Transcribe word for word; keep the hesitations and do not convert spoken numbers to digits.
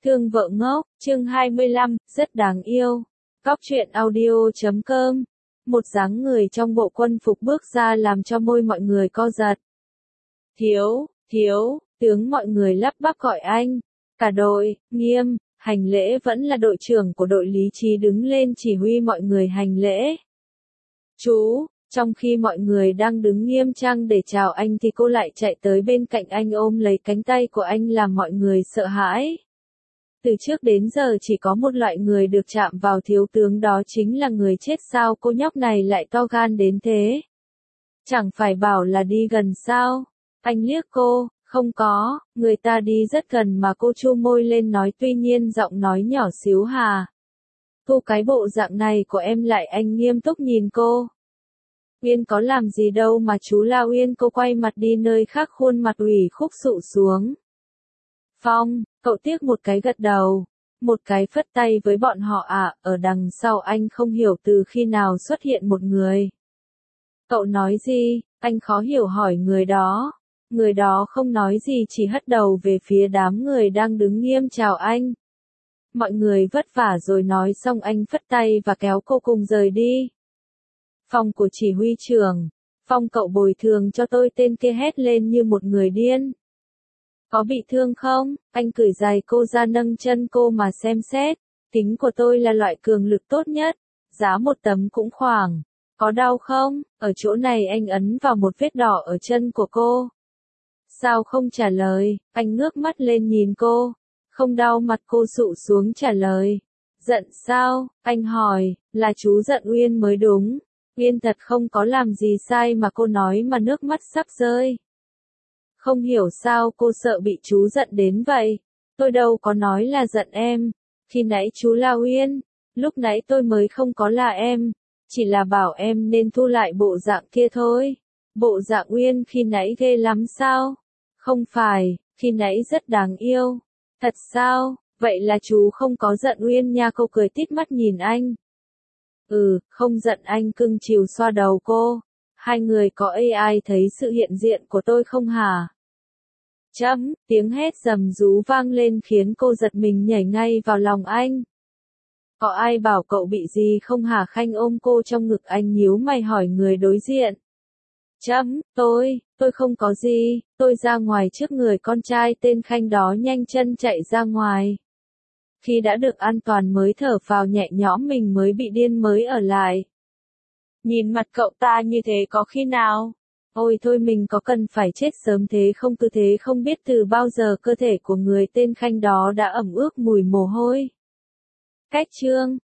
Thương vợ ngốc, chương hai mươi lăm, rất đáng yêu. Cóc truyện audio chấm com. Một dáng người trong bộ quân phục bước ra làm cho môi mọi người co giật. Thiếu, thiếu, tướng mọi người lắp bắp gọi anh. Cả đội, Nghiêm, hành lễ vẫn là đội trưởng của đội lý trí đứng lên chỉ huy mọi người hành lễ. Chú, trong khi mọi người đang đứng nghiêm trang để chào anh thì cô lại chạy tới bên cạnh anh ôm lấy cánh tay của anh làm mọi người sợ hãi. Từ trước đến giờ chỉ có một loại người được chạm vào thiếu tướng, đó chính là người chết. Sao cô nhóc này lại to gan đến thế? Chẳng phải bảo là đi gần sao? Anh liếc cô, không có, người ta đi rất gần mà. Cô chu môi lên nói, tuy nhiên giọng nói nhỏ xíu hà. Cô cái bộ dạng này của em lại. Anh nghiêm túc nhìn cô. Uyên có làm gì đâu mà chú La Uyên. Cô quay mặt đi nơi khác, khuôn mặt ủy khúc sụ xuống. Phong, cậu tiếc một cái gật đầu, một cái phất tay với bọn họ à. Ở đằng sau anh không hiểu từ khi nào xuất hiện một người. Cậu nói gì? Anh khó hiểu hỏi người đó. Người đó không nói gì, chỉ hất đầu về phía đám người đang đứng nghiêm chào anh. Mọi người vất vả rồi. Nói xong anh phất tay và kéo cô cùng rời đi. Phòng của chỉ huy trưởng. Phong, cậu bồi thường cho tôi. Tên kia hét lên như một người điên. Có bị thương không? Anh cởi giày cô ra nâng chân cô mà xem xét. Kính của tôi là loại cường lực tốt nhất. Giá một tấm cũng khoảng. Có đau không? Ở chỗ này anh ấn vào một vết đỏ ở chân của cô. Sao không trả lời? Anh ngước mắt lên nhìn cô. Không đau. Mặt cô sụ xuống trả lời. Giận sao? Anh hỏi. Là chú giận Uyên mới đúng. Uyên thật không có làm gì sai mà. Cô nói mà nước mắt sắp rơi. Không hiểu sao cô sợ bị chú giận đến vậy. Tôi đâu có nói là giận em. Khi nãy chú La Uyên. Lúc nãy tôi mới không có là em. Chỉ là bảo em nên thu lại bộ dạng kia thôi. Bộ dạng Uyên khi nãy ghê lắm sao? Không phải, khi nãy rất đáng yêu. Thật sao? Vậy là chú không có giận Uyên nha. Cô cười tít mắt nhìn anh. Ừ, không giận. Anh cưng chiều xoa đầu cô. Hai người có ai thấy sự hiện diện của tôi không hả? Chấm, tiếng hét rầm rú vang lên khiến cô giật mình nhảy ngay vào lòng anh. Có ai bảo cậu bị gì không hả? Khanh ôm cô trong ngực, anh nhíu mày hỏi người đối diện. Chấm, tôi, tôi không có gì, tôi ra ngoài trước. Người con trai tên Khanh đó nhanh chân chạy ra ngoài. Khi đã được an toàn mới thở phào nhẹ nhõm, mình mới bị điên mới ở lại. Nhìn mặt cậu ta như thế có khi nào? Ôi thôi, mình có cần phải chết sớm thế không? Cứ thế không biết từ bao giờ cơ thể của người tên Khanh đó đã ẩm ướt mùi mồ hôi. Cách chương